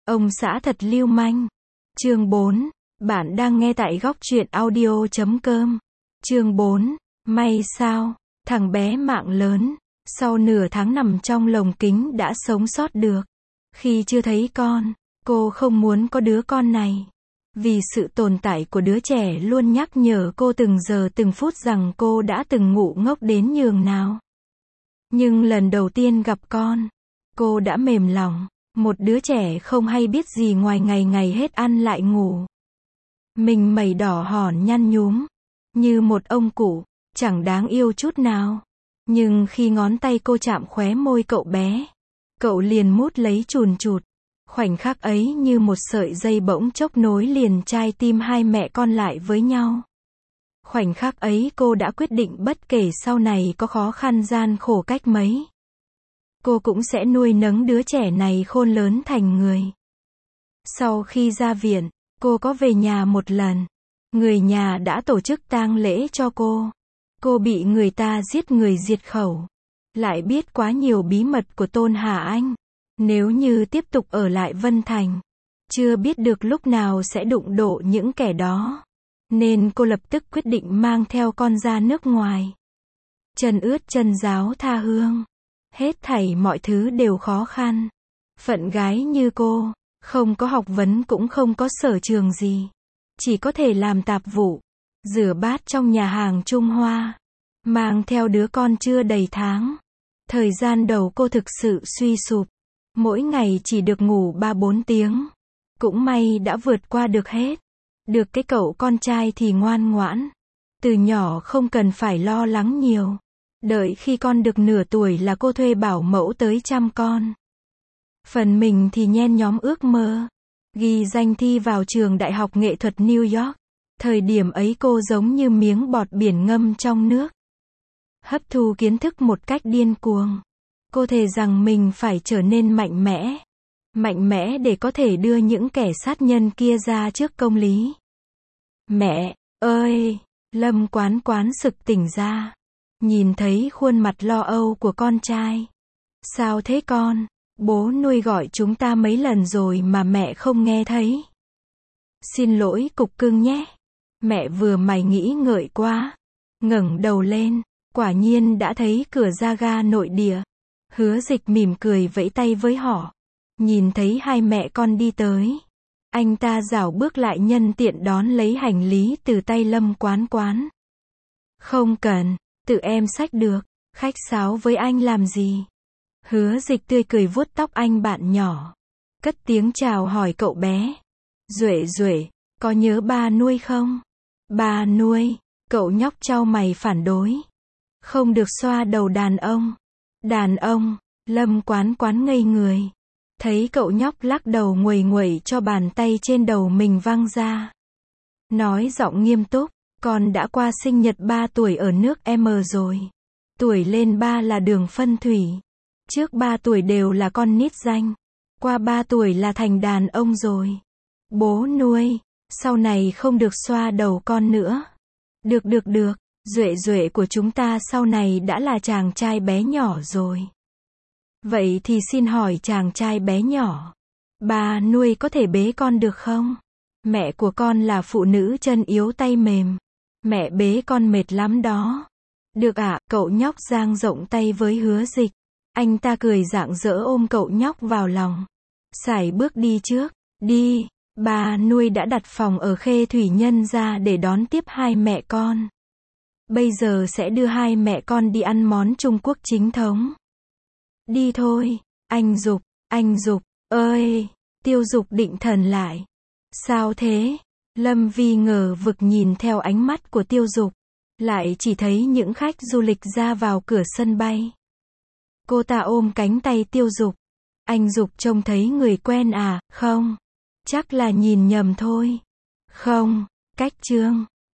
Ông xã thật lưu manh. Chương 4. Bạn đang nghe tại góc truyện audio.com. Chương 4. May sao, thằng bé mạng lớn, sau nửa tháng nằm trong lồng kính đã sống sót được. Khi chưa thấy con, cô không muốn có đứa con này. Vì sự tồn tại của đứa trẻ luôn nhắc nhở cô từng giờ từng phút rằng cô đã từng ngủ ngốc đến nhường nào. Nhưng lần đầu tiên gặp con, cô đã mềm lòng. Một đứa trẻ không hay biết gì ngoài ngày ngày hết ăn lại ngủ. Mình mẩy đỏ hòn nhăn nhúm, như một ông cụ, chẳng đáng yêu chút nào. Nhưng khi ngón tay cô chạm khóe môi cậu bé, cậu liền mút lấy chùn chụt. Khoảnh khắc ấy như một sợi dây bỗng chốc nối liền trai tim hai mẹ con lại với nhau. Khoảnh khắc ấy cô đã quyết định bất kể sau này có khó khăn gian khổ cách mấy, cô cũng sẽ nuôi nấng đứa trẻ này khôn lớn thành người. Sau khi ra viện, cô có về nhà một lần. Người nhà đã tổ chức tang lễ cho cô. Cô bị người ta giết người diệt khẩu. Lại biết quá nhiều bí mật của Tôn Hà Anh. Nếu như tiếp tục ở lại Vân Thành, chưa biết được lúc nào sẽ đụng độ những kẻ đó. Nên cô lập tức quyết định mang theo con ra nước ngoài. Chân ướt chân ráo tha hương. Hết thảy mọi thứ đều khó khăn. Phận gái như cô, không có học vấn cũng không có sở trường gì. Chỉ có thể làm tạp vụ, rửa bát trong nhà hàng Trung Hoa. Mang theo đứa con chưa đầy tháng. Thời gian đầu cô thực sự suy sụp. Mỗi ngày chỉ được ngủ 3-4 tiếng. Cũng may đã vượt qua được hết. Được cái cậu con trai thì ngoan ngoãn. Từ nhỏ không cần phải lo lắng nhiều. Đợi khi con được nửa tuổi là cô thuê bảo mẫu tới chăm con. Phần mình thì nhen nhóm ước mơ. Ghi danh thi vào trường Đại học Nghệ thuật New York. Thời điểm ấy cô giống như miếng bọt biển ngâm trong nước. Hấp thu kiến thức một cách điên cuồng. Cô thề rằng mình phải trở nên mạnh mẽ. Mạnh mẽ để có thể đưa những kẻ sát nhân kia ra trước công lý. Mẹ ơi! Lâm Quán Quán sực tỉnh ra. Nhìn thấy khuôn mặt lo âu của con trai. Sao thế con? Bố nuôi gọi chúng ta mấy lần rồi mà mẹ không nghe thấy. Xin lỗi cục cưng nhé. Mẹ vừa mải nghĩ ngợi quá. Ngẩng đầu lên, quả nhiên đã thấy cửa ra ga nội địa. Hứa Dịch mỉm cười vẫy tay với họ. Nhìn thấy hai mẹ con đi tới, anh ta rảo bước lại nhân tiện đón lấy hành lý từ tay Lâm Quán Quán. Không cần, tự em xách được, khách sáo với anh làm gì? Hứa Dịch tươi cười vuốt tóc anh bạn nhỏ. Cất tiếng chào hỏi cậu bé. Duệ Duệ, có nhớ ba nuôi không? Ba nuôi, cậu nhóc chau mày phản đối. Không được xoa đầu đàn ông. Đàn ông, Lâm Quán Quán ngây người. Thấy cậu nhóc lắc đầu nguầy nguẩy cho bàn tay trên đầu mình văng ra. Nói giọng nghiêm túc, con đã qua sinh nhật 3 tuổi ở nước M rồi. Tuổi lên 3 là đường phân thủy. Trước 3 tuổi đều là con nít danh. Qua 3 tuổi là thành đàn ông rồi. Bố nuôi, sau này không được xoa đầu con nữa. Được. Duệ Duệ của chúng ta sau này đã là chàng trai bé nhỏ rồi. Vậy thì xin hỏi chàng trai bé nhỏ, bà nuôi có thể bế con được không? Mẹ của con là phụ nữ chân yếu tay mềm. Mẹ bế con mệt lắm đó. Được ạ, cậu nhóc dang rộng tay với Hứa Dịch. Anh ta cười rạng rỡ ôm cậu nhóc vào lòng. Sải bước đi trước. Đi, bà nuôi đã đặt phòng ở Khê Thủy Nhân ra để đón tiếp hai mẹ con. Bây giờ sẽ đưa hai mẹ con đi ăn món Trung Quốc chính thống. Đi thôi, anh Dục ơi! Tiêu Dục định thần lại. Sao thế? Lâm Vi ngờ vực nhìn theo ánh mắt của Tiêu Dục. Lại chỉ thấy những khách du lịch ra vào cửa sân bay. Cô ta ôm cánh tay Tiêu Dục. Anh Dục trông thấy người quen à? Không. Chắc là nhìn nhầm thôi. Không, cách Trương.